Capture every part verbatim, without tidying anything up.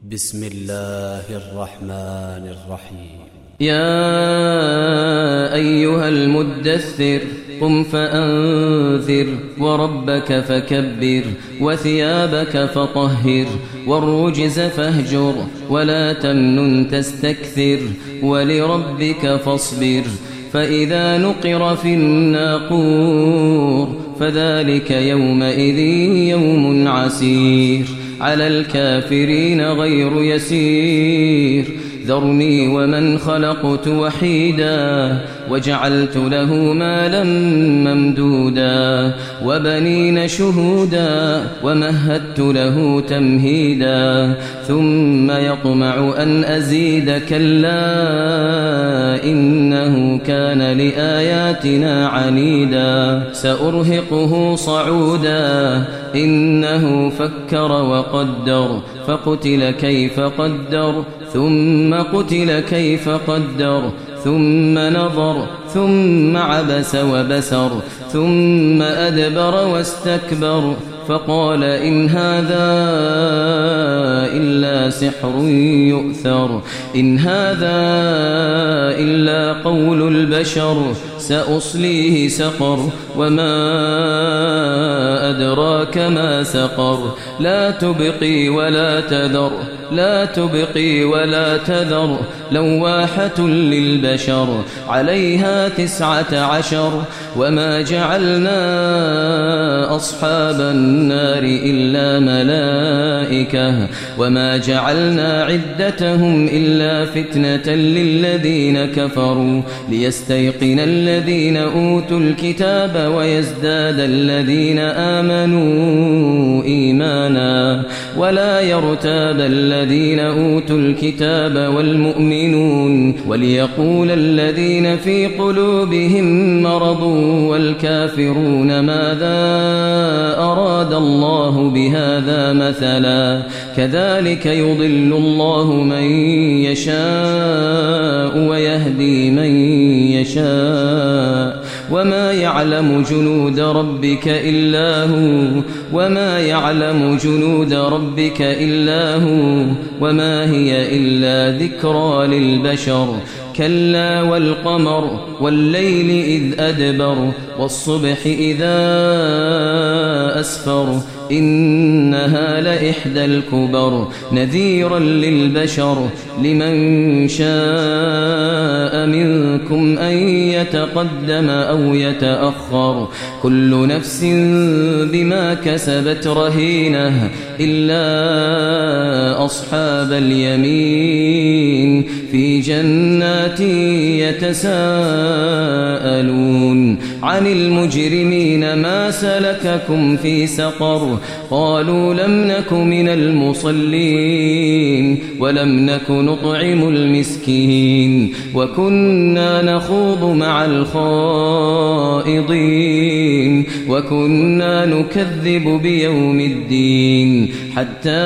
بسم الله الرحمن الرحيم. يا أيها المدثر قم فأنذر وربك فكبر وثيابك فطهر والرجز فاهجر ولا تمنن تستكثر ولربك فاصبر فإذا نقر في الناقور فذلك يومئذ يوم عسير على الكافرين غير يسير ذرني ومن خلقت وحيدا وجعلت له مالا ممدودا وبنين شهودا ومهدت له تمهيدا ثم يطمع أن أزيد كلا إنه كان لآياتنا عنيدا سأرهقه صعودا إنه فكر وقدر فقتل كيف قدر ثم قتل كيف قدر ثم نظر ثم عبس وبسر ثم أدبر واستكبر فقال إن هذا إلا سحر يؤثر إن هذا إلا قول البشر سأصليه سقر وما أدراك ما سقر لا تبقي ولا تذر لا تبقي ولا تذر لواحة للبشر عليها تسعة عشر وما جعلنا أصحاب النار إلا ملائكة وما جعلنا عدتهم إلا فتنة للذين كفروا ليستيقن الذين أوتوا الكتاب ويزداد الذين آمنوا إيمانا ولا يرتاب الذين أوتوا الكتاب والمؤمنون وليقول الذين في قلوبهم مرض والكافرون ماذا أراد الله بهذا مثلا كذلك يضل الله من يشاء ويهدي من يشاء وما يعلم جنود ربك إلا هو وما يعلم جنود ربك إلا هو وما هي إلا ذكرى للبشر كلا والقمر والليل إذ أدبر والصبح إذا أسفر إنها لإحدى الكبر نذيرا للبشر لمن شاء منكم أن يتقدم أو يتأخر كل نفس بما كسبت رهينة إلا أصحاب اليمين في جنات يتساءلون عن المجرمين ما سلككم في سقر قالوا لم نك من المصلين ولم نك نطعم المسكين وكنا نخوض مع الخائضين وكنا نكذب بيوم الدين حتى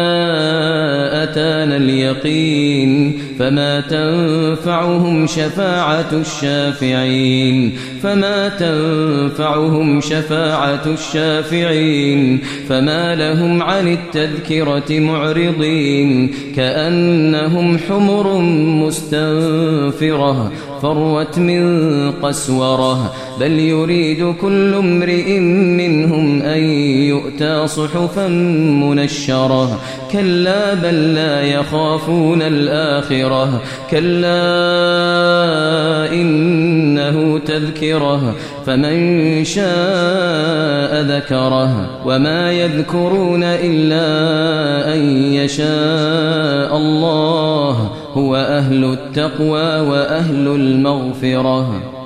أتانا اليقين فما تنفعهم شفاعة الشافعين فما تنفعهم شفاعة الشافعين فما لهم عن التذكرة معرضين كأنهم حمر مستنفرة فروت من قسورة بل يريد كل امرئ منهم أن يؤتى صحفا منشرة كلا بل لا يخافون الآخرة كلا إنه تذكرة فمن شاء ذكره وما يذكرون إلا أن يشاء الله هو أهل التقوى وأهل المغفرة.